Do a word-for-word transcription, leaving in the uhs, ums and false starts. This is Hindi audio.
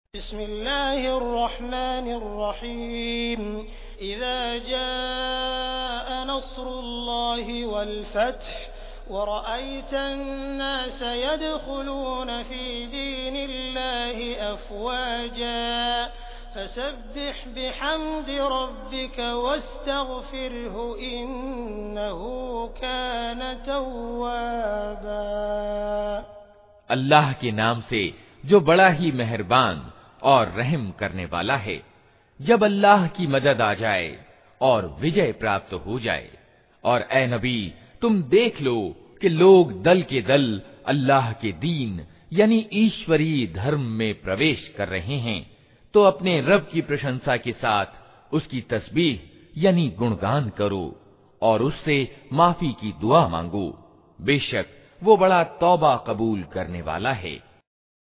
बिस्मिल्लाहिर्रहमानिर्रहीम इज़ा जाअ नस्रुल्लाहि वल फ़त्ह वरअयतन्नास यदख़ुलून फ़ी दीनिल्लाहि अफ़वाजा फसब्बिह बिहम्दि रब्बिक वस्तग़फ़िरहु इन्नहु कान तव्वाबा। अल्लाह के नाम से जो बड़ा ही मेहरबान और रहम करने वाला है। जब अल्लाह की मदद आ जाए और विजय प्राप्त हो जाए, और ए नबी तुम देख लो कि लोग दल के दल अल्लाह के दीन यानी ईश्वरीय धर्म में प्रवेश कर रहे हैं, तो अपने रब की प्रशंसा के साथ उसकी तस्बीह यानी गुणगान करो और उससे माफी की दुआ मांगो। बेशक वो बड़ा तौबा कबूल करने वाला है।